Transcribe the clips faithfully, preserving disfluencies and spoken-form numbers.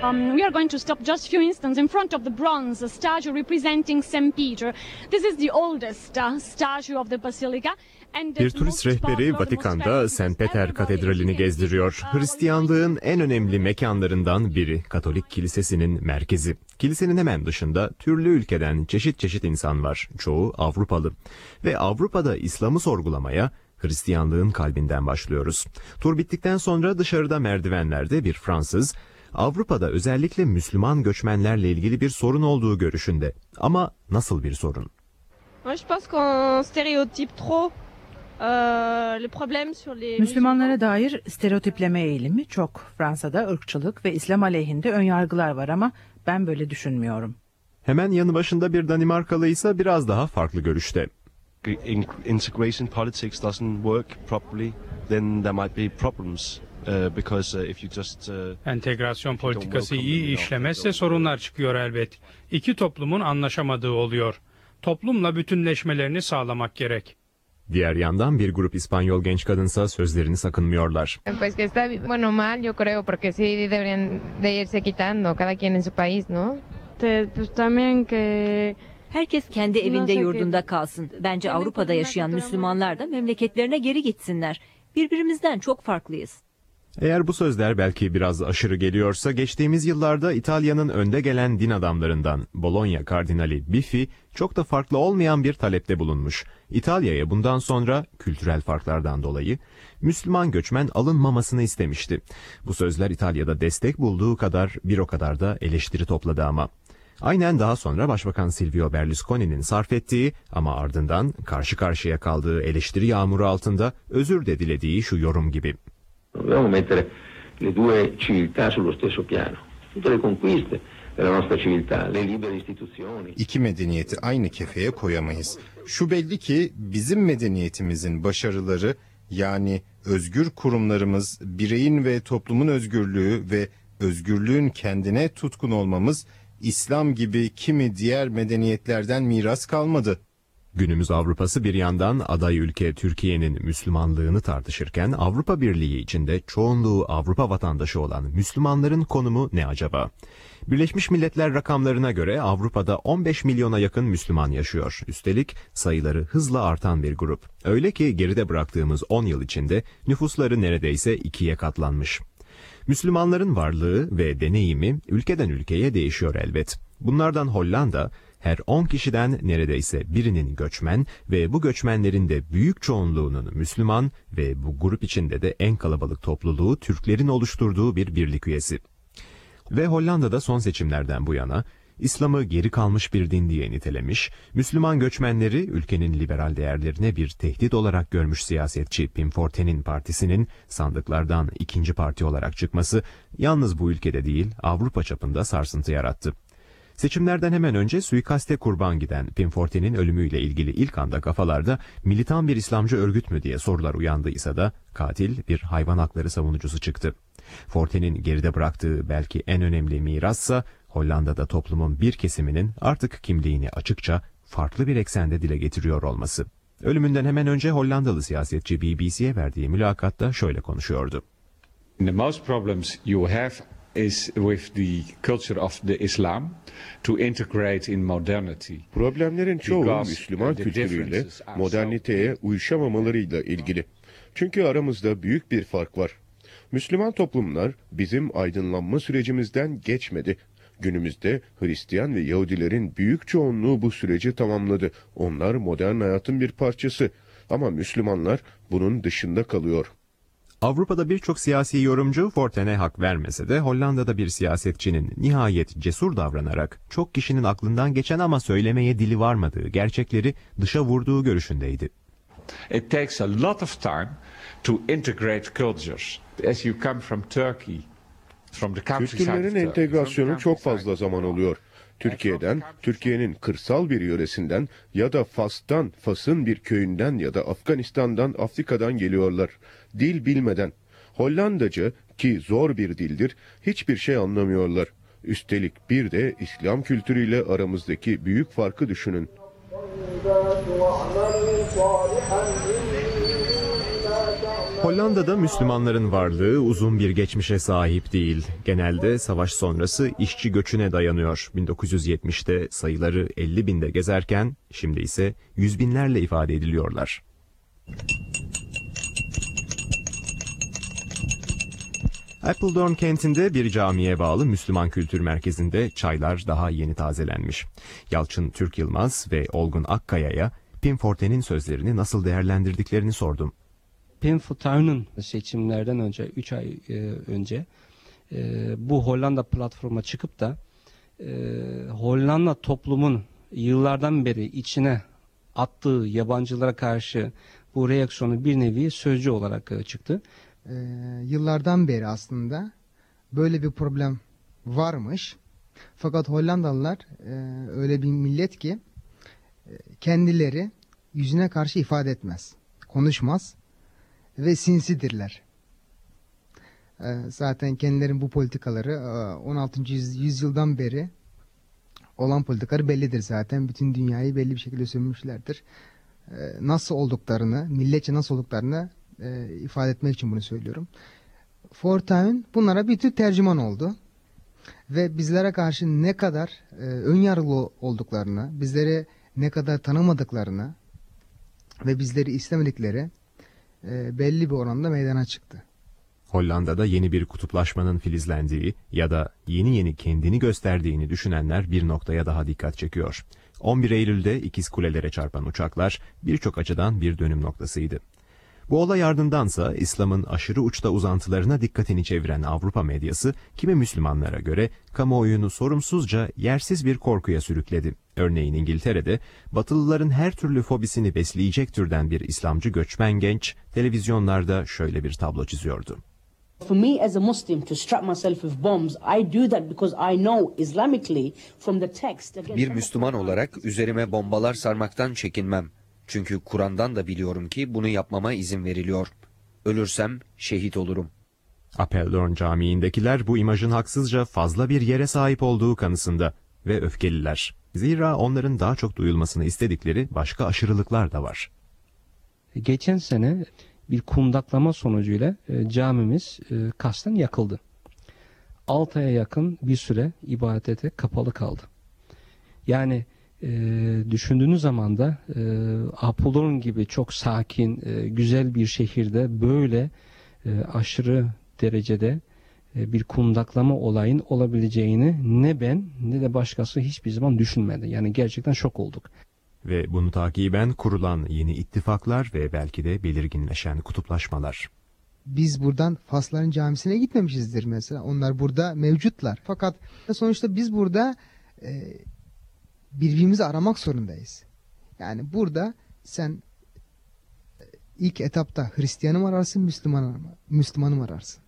Um, we are going to stop just a few instants in front of the bronze statue representing Saint Peter. This is the oldest uh, statue of the basilica. Bir turist rehberi Vatikan'da Saint Peter Katedrali'ni gezdiriyor. Hristiyanlığın en önemli mekanlarından biri, Katolik Kilisesi'nin merkezi. Kilisenin hemen dışında türlü ülkeden çeşit çeşit insan var. Çoğu Avrupalı. Ve Avrupa'da İslam'ı sorgulamaya Hristiyanlığın kalbinden başlıyoruz. Tur bittikten sonra dışarıda merdivenlerde bir Fransız, Avrupa'da özellikle Müslüman göçmenlerle ilgili bir sorun olduğu görüşünde. Ama nasıl bir sorun? Müslümanlara dair stereotipleme eğilimi çok. Fransa'da ırkçılık ve İslam aleyhinde önyargılar var ama ben böyle düşünmüyorum. Hemen yanı başında bir Danimarkalı ise biraz daha farklı görüşte. Integration politics doesn't work properly, then there might be problems. Entegrasyon politikası iyi işlemezse sorunlar çıkıyor elbet. İki toplumun anlaşamadığı oluyor. Toplumla bütünleşmelerini sağlamak gerek. Diğer yandan bir grup İspanyol genç kadınsa sözlerini sakınmıyorlar. Pues que está bueno mal yo creo porque sí deberían de irse quitando cada quien en su país, ¿no? Pues también que herkes kendi evinde yurdunda kalsın. Bence Avrupa'da yaşayan Müslümanlar da memleketlerine geri gitsinler. Birbirimizden çok farklıyız. Eğer bu sözler belki biraz aşırı geliyorsa, geçtiğimiz yıllarda İtalya'nın önde gelen din adamlarından Bologna Kardinali Biffi çok da farklı olmayan bir talepte bulunmuş. İtalya'ya bundan sonra kültürel farklardan dolayı Müslüman göçmen alınmamasını istemişti. Bu sözler İtalya'da destek bulduğu kadar bir o kadar da eleştiri topladı ama. Aynen daha sonra Başbakan Silvio Berlusconi'nin sarf ettiği ama ardından karşı karşıya kaldığı eleştiri yağmuru altında özür de dilediği şu yorum gibi. Dobbiamo mettere le due civiltà sullo stesso piano. Tutte le conquiste della nostra civiltà, le libere istituzioni. İki medeniyeti aynı kefeye koyamayız. Şu belli ki bizim medeniyetimizin başarıları, yani özgür kurumlarımız, bireyin ve toplumun özgürlüğü ve özgürlüğün kendine tutkun olmamız, İslam gibi kimi diğer medeniyetlerden miras kalmadı. Günümüz Avrupa'sı bir yandan aday ülke Türkiye'nin Müslümanlığını tartışırken Avrupa Birliği içinde çoğunluğu Avrupa vatandaşı olan Müslümanların konumu ne acaba? Birleşmiş Milletler rakamlarına göre Avrupa'da on beş milyona yakın Müslüman yaşıyor. Üstelik sayıları hızla artan bir grup. Öyle ki geride bıraktığımız on yıl içinde nüfusları neredeyse ikiye katlanmış. Müslümanların varlığı ve deneyimi ülkeden ülkeye değişiyor elbet. Bunlardan Hollanda, her on kişiden neredeyse birinin göçmen ve bu göçmenlerin de büyük çoğunluğunun Müslüman ve bu grup içinde de en kalabalık topluluğu Türklerin oluşturduğu bir birlik üyesi. Ve Hollanda'da son seçimlerden bu yana İslam'ı geri kalmış bir din diye nitelemiş, Müslüman göçmenleri ülkenin liberal değerlerine bir tehdit olarak görmüş siyasetçi Pim Fortuyn'in partisinin sandıklardan ikinci parti olarak çıkması yalnız bu ülkede değil Avrupa çapında sarsıntı yarattı. Seçimlerden hemen önce suikaste kurban giden Pim Fortuyn'in ölümüyle ilgili ilk anda kafalarda militan bir İslamcı örgüt mü diye sorular uyandıysa da katil bir hayvan hakları savunucusu çıktı. Fortuyn'in geride bıraktığı belki en önemli mirassa Hollanda'da toplumun bir kesiminin artık kimliğini açıkça farklı bir eksende dile getiriyor olması. Ölümünden hemen önce Hollandalı siyasetçi B B C'ye verdiği mülakatta şöyle konuşuyordu. The most problems you have is with the culture of the Islam to integrate in modernity. Problemlerin çoğu Müslüman kültürüyle moderniteye uyuşamamalarıyla ilgili. Çünkü aramızda büyük bir fark var. Müslüman toplumlar bizim aydınlanma sürecimizden geçmedi. Günümüzde Hristiyan ve Yahudilerin büyük çoğunluğu bu süreci tamamladı. Onlar modern hayatın bir parçası. Ama Müslümanlar bunun dışında kalıyor. Avrupa'da birçok siyasi yorumcu Fortuyn'e hak vermese de Hollanda'da bir siyasetçinin nihayet cesur davranarak çok kişinin aklından geçen ama söylemeye dili varmadığı gerçekleri dışa vurduğu görüşündeydi. It takes a lot of time to integrate cultures. As you come from Turkey, from the countryside. Kültürlerin entegrasyonu çok fazla zaman oluyor. Türkiye'den, Türkiye'nin kırsal bir yöresinden ya da Fas'tan, Fas'ın bir köyünden ya da Afganistan'dan, Afrika'dan geliyorlar. Dil bilmeden. Hollandaca ki zor bir dildir, hiçbir şey anlamıyorlar. Üstelik bir de İslam kültürüyle aramızdaki büyük farkı düşünün. Hollanda'da Müslümanların varlığı uzun bir geçmişe sahip değil. Genelde savaş sonrası işçi göçüne dayanıyor. bin dokuz yüz yetmişte sayıları elli binde gezerken şimdi ise yüz binlerle ifade ediliyorlar. Apeldoorn kentinde bir camiye bağlı Müslüman Kültür Merkezi'nde çaylar daha yeni tazelenmiş. Yalçın Türk Yılmaz ve Olgun Akkaya'ya Pim Fortuyn'in sözlerini nasıl değerlendirdiklerini sordum. Pim Fortuyn'un seçimlerden önce, üç ay e, önce e, bu Hollanda platforma çıkıp da e, Hollanda toplumun yıllardan beri içine attığı yabancılara karşı bu reaksiyonu bir nevi sözcü olarak e, çıktı. E, yıllardan beri aslında böyle bir problem varmış. Fakat Hollandalılar e, öyle bir millet ki e, kendileri yüzüne karşı ifade etmez, konuşmaz ve sinsidirler. E, zaten kendilerinin bu politikaları e, on altıncı yüzyıldan beri olan politikaları bellidir zaten. Bütün dünyayı belli bir şekilde sömürmüşlerdir. E, nasıl olduklarını, milletçe nasıl olduklarını e, ifade etmek için bunu söylüyorum. Fortuyn bunlara bir tür tercüman oldu. Ve bizlere karşı ne kadar e, önyargılı olduklarını, bizleri ne kadar tanımadıklarını ve bizleri istemedikleri e, belli bir oranda meydana çıktı. Hollanda'da yeni bir kutuplaşmanın filizlendiği ya da yeni yeni kendini gösterdiğini düşünenler bir noktaya daha dikkat çekiyor. on bir Eylül'de ikiz kulelere çarpan uçaklar birçok açıdan bir dönüm noktasıydı. Bu olay ardındansa İslam'ın aşırı uçta uzantılarına dikkatini çeviren Avrupa medyası kimi Müslümanlara göre kamuoyunu sorumsuzca yersiz bir korkuya sürükledi. Örneğin İngiltere'de Batılıların her türlü fobisini besleyecek türden bir İslamcı göçmen genç televizyonlarda şöyle bir tablo çiziyordu. For me as a Muslim to strap myself with bombs, I do that because I know Islamically from the text. Bir Müslüman olarak üzerime bombalar sarmaktan çekinmem. Çünkü Kur'an'dan da biliyorum ki bunu yapmama izin veriliyor. Ölürsem şehit olurum. Apeldoorn Camii'ndekiler bu imajın haksızca fazla bir yere sahip olduğu kanısında ve öfkeliler. Zira onların daha çok duyulmasını istedikleri başka aşırılıklar da var. Geçen sene bir kundaklama sonucuyla e, camimiz e, kasten yakıldı. altı aya yakın bir süre ibadete kapalı kaldı. Yani e, düşündüğünüz zaman da e, Apeldoorn gibi çok sakin, e, güzel bir şehirde böyle e, aşırı derecede e, bir kundaklama olayın olabileceğini ne ben ne de başkası hiçbir zaman düşünmedi. Yani gerçekten şok olduk. Ve bunu takiben kurulan yeni ittifaklar ve belki de belirginleşen kutuplaşmalar. Biz buradan Fasların camisine gitmemişizdir mesela. Onlar burada mevcutlar. Fakat sonuçta biz burada e, birbirimizi aramak zorundayız. Yani burada sen e, ilk etapta Hristiyanı mı ararsın, Müslümanı mı, Müslümanı mı ararsın?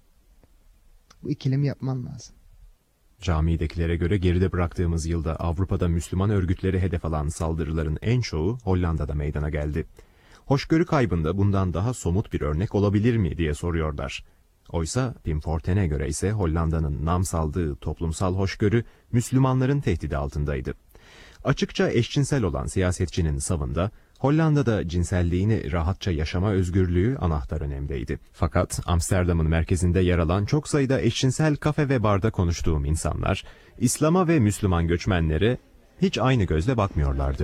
Bu ikilemi yapman lazım. Camidekilere göre geride bıraktığımız yılda Avrupa'da Müslüman örgütleri hedef alan saldırıların en çoğu Hollanda'da meydana geldi. Hoşgörü kaybında bundan daha somut bir örnek olabilir mi diye soruyorlar. Oysa Pim Fortuyn'e göre ise Hollanda'nın nam saldığı toplumsal hoşgörü Müslümanların tehdidi altındaydı. Açıkça eşcinsel olan siyasetçinin savında Hollanda'da cinselliğini rahatça yaşama özgürlüğü anahtar önemdeydi. Fakat Amsterdam'ın merkezinde yer alan çok sayıda eşcinsel kafe ve barda konuştuğum insanlar, İslam'a ve Müslüman göçmenlere hiç aynı gözle bakmıyorlardı.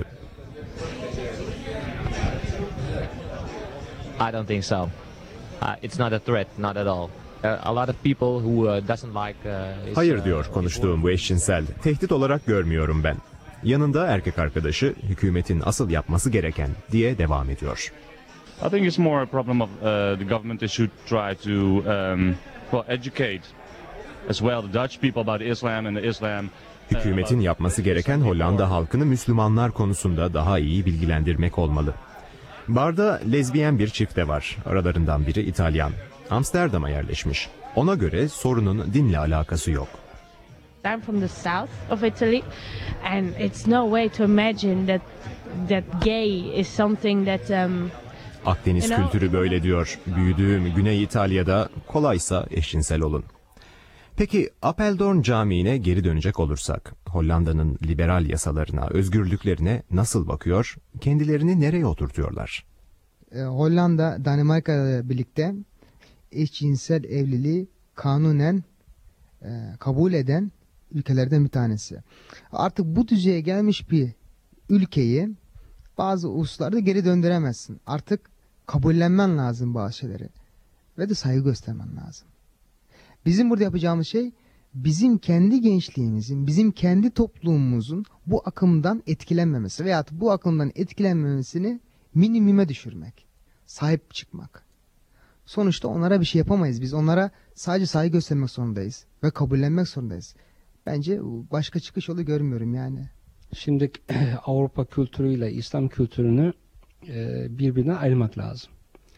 I don't think so. Uh, it's not a threat, not at all. Uh, a lot of people who uh, doesn't like. Uh, is, Hayır diyor konuştuğum bu eşcinsel. Tehdit olarak görmüyorum ben. Yanında erkek arkadaşı hükümetin asıl yapması gereken diye devam ediyor. I think it's more a problem of uh, the government should try to um, well, educate as well the Dutch people about Islam and the Islam. Hükümetin yapması gereken Hollanda halkını Müslümanlar konusunda daha iyi bilgilendirmek olmalı. Barda lezbiyen bir çift de var. Aralarından biri İtalyan. Amsterdam'a yerleşmiş. Ona göre sorunun dinle alakası yok. I'm from the south of Italy, and it's no way to imagine that that gay is something that. Um, Akdeniz you know, kültürü böyle diyor. Büyüdüğüm Güney İtalya'da kolaysa eşcinsel olun. Peki Apeldoorn Camii'ne geri dönecek olursak, Hollanda'nın liberal yasalarına, özgürlüklerine nasıl bakıyor, kendilerini nereye oturtuyorlar? e, Hollanda, Danimarka ile birlikte eşcinsel evliliği kanunen e, kabul eden ülkelerden bir tanesi. Artık bu düzeye gelmiş bir ülkeyi bazı hususlarda geri döndüremezsin. Artık kabullenmen lazım bazı şeyleri ve de saygı göstermen lazım. Bizim burada yapacağımız şey bizim kendi gençliğimizin, bizim kendi toplumumuzun bu akımdan etkilenmemesi veya bu akımdan etkilenmemesini minimuma düşürmek, sahip çıkmak. Sonuçta onlara bir şey yapamayız. Biz onlara sadece saygı göstermek zorundayız ve kabullenmek zorundayız. Bence başka çıkış yolu görmüyorum yani. Şimdi Avrupa kültürüyle İslam kültürünü e, birbirine ayırmak lazım.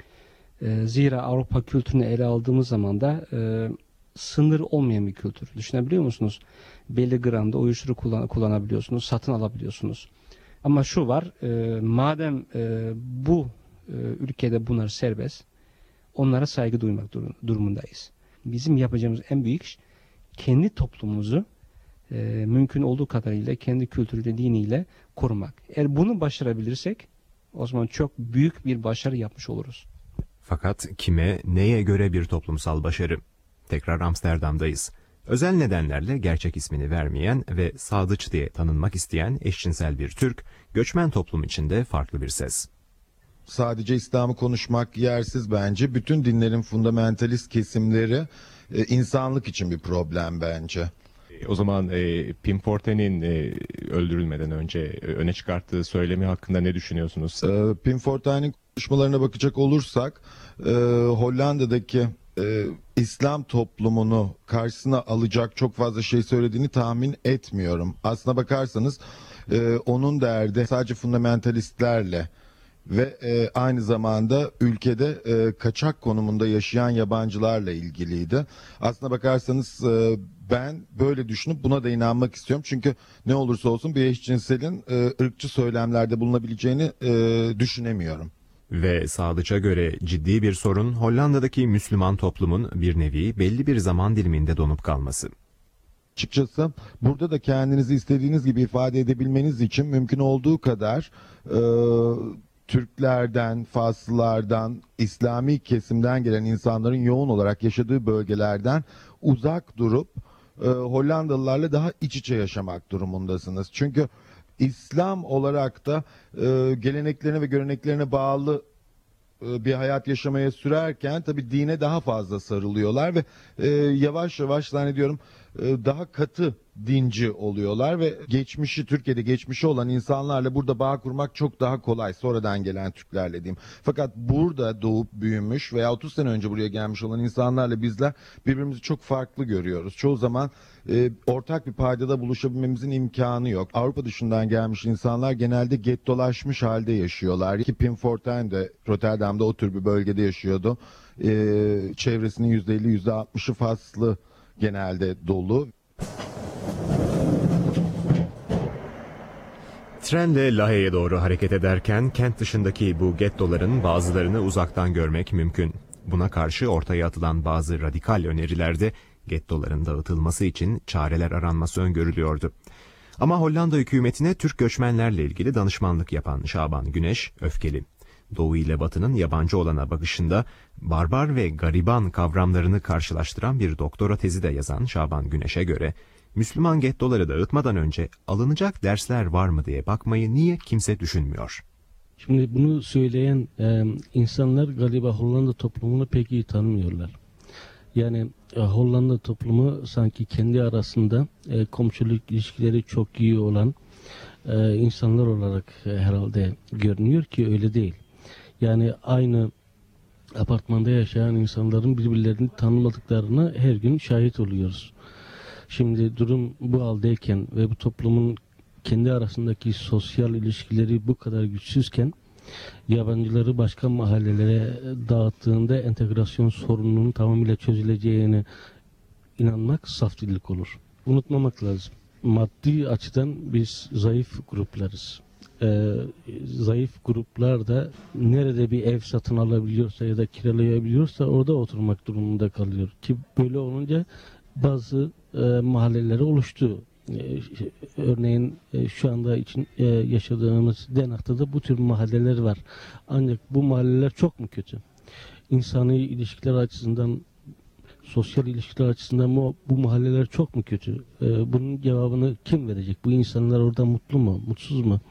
E, zira Avrupa kültürünü ele aldığımız zaman da e, sınır olmayan bir kültür. Düşünebiliyor musunuz? Belli gramda uyuşturucu kullan kullanabiliyorsunuz, satın alabiliyorsunuz. Ama şu var, e, madem e, bu e, ülkede bunlar serbest, onlara saygı duymak dur durumundayız. Bizim yapacağımız en büyük iş, kendi toplumumuzu e, mümkün olduğu kadarıyla kendi kültürüyle, diniyle korumak. Eğer bunu başarabilirsek, o zaman çok büyük bir başarı yapmış oluruz. Fakat kime, neye göre bir toplumsal başarı? Tekrar Amsterdam'dayız. Özel nedenlerle gerçek ismini vermeyen ve Sadıç diye tanınmak isteyen eşcinsel bir Türk, göçmen toplum içinde farklı bir ses. Sadece İslam'ı konuşmak yersiz bence. Bütün dinlerin fundamentalist kesimleri e, insanlık için bir problem bence. O zaman e, Pim Fortuyn'in e, öldürülmeden önce e, öne çıkarttığı söylemi hakkında ne düşünüyorsunuz? E, Pim Fortuyn'in konuşmalarına bakacak olursak e, Hollanda'daki e, İslam toplumunu karşısına alacak çok fazla şey söylediğini tahmin etmiyorum. Aslına bakarsanız e, onun derdi sadece fundamentalistlerle ve e, aynı zamanda ülkede e, kaçak konumunda yaşayan yabancılarla ilgiliydi. Aslına bakarsanız e, ben böyle düşünüp buna da inanmak istiyorum. Çünkü ne olursa olsun bir eşcinselin e, ırkçı söylemlerde bulunabileceğini e, düşünemiyorum. Ve Sadıç'a göre ciddi bir sorun Hollanda'daki Müslüman toplumun bir nevi belli bir zaman diliminde donup kalması. Açıkçası burada da kendinizi istediğiniz gibi ifade edebilmeniz için mümkün olduğu kadar e, Türklerden, Faslılardan, İslami kesimden gelen insanların yoğun olarak yaşadığı bölgelerden uzak durup e, Hollandalılarla daha iç içe yaşamak durumundasınız. Çünkü İslam olarak da e, geleneklerine ve göreneklerine bağlı e, bir hayat yaşamaya sürerken tabii dine daha fazla sarılıyorlar ve e, yavaş yavaş zannediyorum e, daha katı dinci oluyorlar ve geçmişi Türkiye'de geçmişi olan insanlarla burada bağ kurmak çok daha kolay, sonradan gelen Türklerle diyeyim. Fakat burada doğup büyümüş veya otuz sene önce buraya gelmiş olan insanlarla bizler birbirimizi çok farklı görüyoruz. Çoğu zaman e, ortak bir paydada buluşabilmemizin imkanı yok. Avrupa dışından gelmiş insanlar genelde gettolaşmış halde yaşıyorlar. Ki Pim Fortuyn de Rotterdam'da o tür bir bölgede yaşıyordu. E, çevresinin yüzde elli yüzde altmışı Faslı genelde dolu. Trenle Lahey'e doğru hareket ederken kent dışındaki bu gettoların bazılarını uzaktan görmek mümkün. Buna karşı ortaya atılan bazı radikal önerilerde gettoların dağıtılması için çareler aranması öngörülüyordu. Ama Hollanda hükümetine Türk göçmenlerle ilgili danışmanlık yapan Şaban Güneş öfkeli. Doğu ile Batı'nın yabancı olana bakışında barbar ve gariban kavramlarını karşılaştıran bir doktora tezi de yazan Şaban Güneş'e göre Müslüman gettoları dağıtmadan önce alınacak dersler var mı diye bakmayı niye kimse düşünmüyor? Şimdi bunu söyleyen e, insanlar galiba Hollanda toplumunu pek iyi tanımıyorlar. Yani e, Hollanda toplumu sanki kendi arasında e, komşuluk ilişkileri çok iyi olan e, insanlar olarak e, herhalde görünüyor ki öyle değil. Yani aynı apartmanda yaşayan insanların birbirlerini tanımadıklarına her gün şahit oluyoruz. Şimdi durum bu haldeyken ve bu toplumun kendi arasındaki sosyal ilişkileri bu kadar güçsüzken yabancıları başka mahallelere dağıttığında entegrasyon sorununun tamamıyla çözüleceğine inanmak saftilik olur. Unutmamak lazım. Maddi açıdan biz zayıf gruplarız. Ee, zayıf gruplar da nerede bir ev satın alabiliyorsa ya da kiralayabiliyorsa orada oturmak durumunda kalıyor. Ki böyle olunca bazı e, mahalleleri oluştu. örneğin şu anda için yaşadığımız Den Haag'ta da bu tür mahalleler var. Ancak bu mahalleler çok mu kötü? İnsani ilişkiler açısından, sosyal ilişkiler açısından bu, bu mahalleler çok mu kötü? Bunun cevabını kim verecek? Bu insanlar orada mutlu mu, mutsuz mu?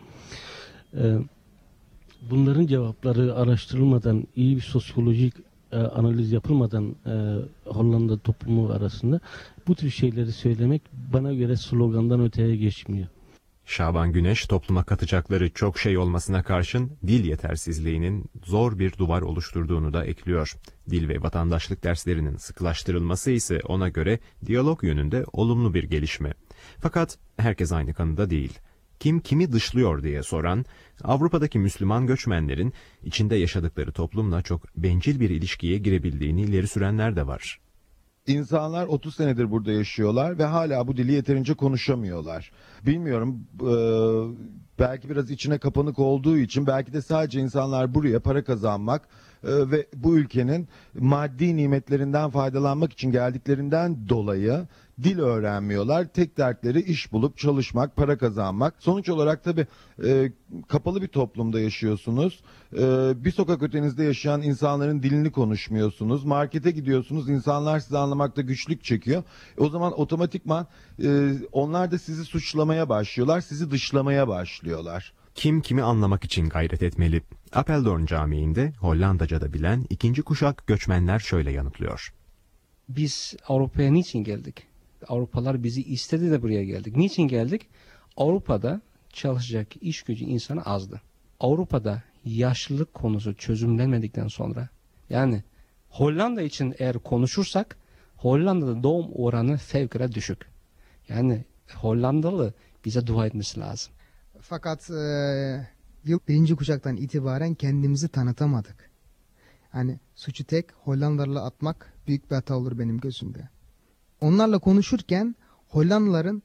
Bunların cevapları araştırılmadan, iyi bir sosyolojik e, analiz yapılmadan e, Hollanda toplumu arasında bu tür şeyleri söylemek bana göre slogandan öteye geçmiyor. Şaban Güneş topluma katacakları çok şey olmasına karşın dil yetersizliğinin zor bir duvar oluşturduğunu da ekliyor. Dil ve vatandaşlık derslerinin sıkılaştırılması ise ona göre diyalog yönünde olumlu bir gelişme. Fakat herkes aynı kanıda değil. Kim kimi dışlıyor diye soran, Avrupa'daki Müslüman göçmenlerin içinde yaşadıkları toplumla çok bencil bir ilişkiye girebildiğini ileri sürenler de var. İnsanlar otuz senedir burada yaşıyorlar ve hala bu dili yeterince konuşamıyorlar. Bilmiyorum, e, belki biraz içine kapanık olduğu için, belki de sadece insanlar buraya para kazanmak e, ve bu ülkenin maddi nimetlerinden faydalanmak için geldiklerinden dolayı dil öğrenmiyorlar. Tek dertleri iş bulup çalışmak, para kazanmak. Sonuç olarak tabii e, kapalı bir toplumda yaşıyorsunuz. E, bir sokak ötenizde yaşayan insanların dilini konuşmuyorsunuz. Markete gidiyorsunuz, insanlar sizi anlamakta güçlük çekiyor. E, o zaman otomatikman e, onlar da sizi suçlamaya başlıyorlar, sizi dışlamaya başlıyorlar. Kim kimi anlamak için gayret etmeli. Apeldoorn Camii'nde Hollandaca'da bilen ikinci kuşak göçmenler şöyle yanıtlıyor. Biz Avrupa'ya niçin geldik? Avrupalılar bizi istedi de buraya geldik. Niçin geldik? Avrupa'da çalışacak iş gücü insanı azdı. Avrupa'da yaşlılık konusu çözümlenmedikten sonra, yani Hollanda için eğer konuşursak, Hollanda'da doğum oranı fevkalade düşük. Yani Hollandalı bize dua etmesi lazım. Fakat e, birinci kuşaktan itibaren kendimizi tanıtamadık. Yani suçu tek Hollandalı'la atmak büyük bir hata olur benim gözümde. Onlarla konuşurken Hollandalıların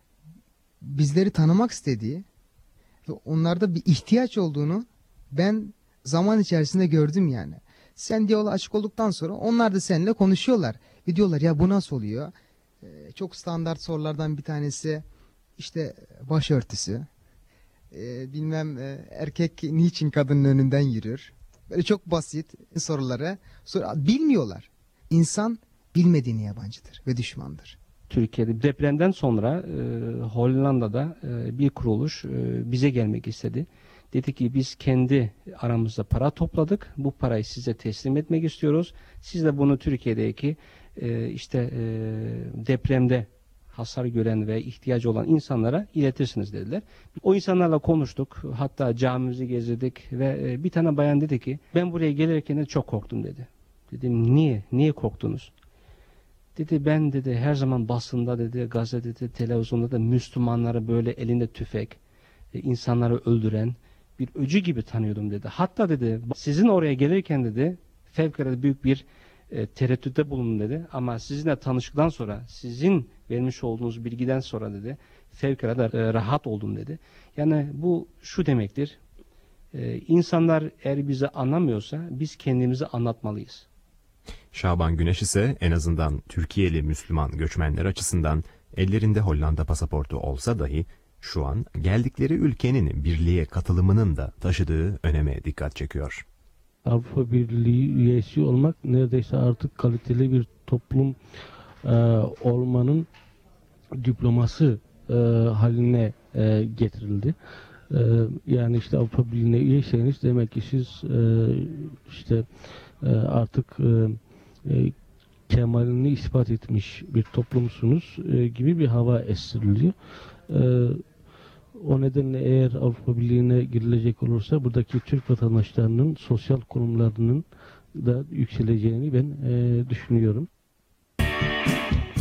bizleri tanımak istediği ve onlarda bir ihtiyaç olduğunu ben zaman içerisinde gördüm yani. Sen diyaloğa açık olduktan sonra onlar da seninle konuşuyorlar. Ve diyorlar ya bu nasıl oluyor? Ee, çok standart sorulardan bir tanesi işte başörtüsü. Ee, bilmem e, erkek niçin kadının önünden yürür? Böyle çok basit soruları sor bilmiyorlar. İnsan bilmediğini yabancıdır ve düşmandır. Türkiye'de depremden sonra e, Hollanda'da e, bir kuruluş e, bize gelmek istedi. Dedi ki biz kendi aramızda para topladık. Bu parayı size teslim etmek istiyoruz. Siz de bunu Türkiye'deki e, işte e, depremde hasar gören ve ihtiyacı olan insanlara iletirsiniz dediler. O insanlarla konuştuk. Hatta camimizi gezdirdik ve e, bir tane bayan dedi ki ben buraya gelirken de çok korktum dedi. Dedim niye? Niye korktunuz? Dedi ben dedi her zaman basında dedi, gazetede, televizyonda da Müslümanları böyle elinde tüfek, e, insanları öldüren bir öcü gibi tanıyordum dedi. Hatta dedi sizin oraya gelirken dedi fevkalade büyük bir e, tereddütte bulundum dedi. Ama sizinle tanıştıktan sonra, sizin vermiş olduğunuz bilgiden sonra dedi fevkalade e, rahat oldum dedi. Yani bu şu demektir. E, insanlar eğer bizi anlamıyorsa biz kendimizi anlatmalıyız. Şaban Güneş ise en azından Türkiye'li Müslüman göçmenler açısından ellerinde Hollanda pasaportu olsa dahi şu an geldikleri ülkenin birliğe katılımının da taşıdığı öneme dikkat çekiyor. Avrupa Birliği üyesi olmak neredeyse artık kaliteli bir toplum e, olmanın diploması e, haline e, getirildi. E, yani işte Avrupa Birliği'ne üyeyseniz demek ki siz e, işte e, artık e, e, kemalini ispat etmiş bir toplumsunuz e, gibi bir hava estiriliyor. E, o nedenle eğer Avrupa Birliği'ne girilecek olursa buradaki Türk vatandaşlarının sosyal konumlarının da yükseleceğini ben e, düşünüyorum.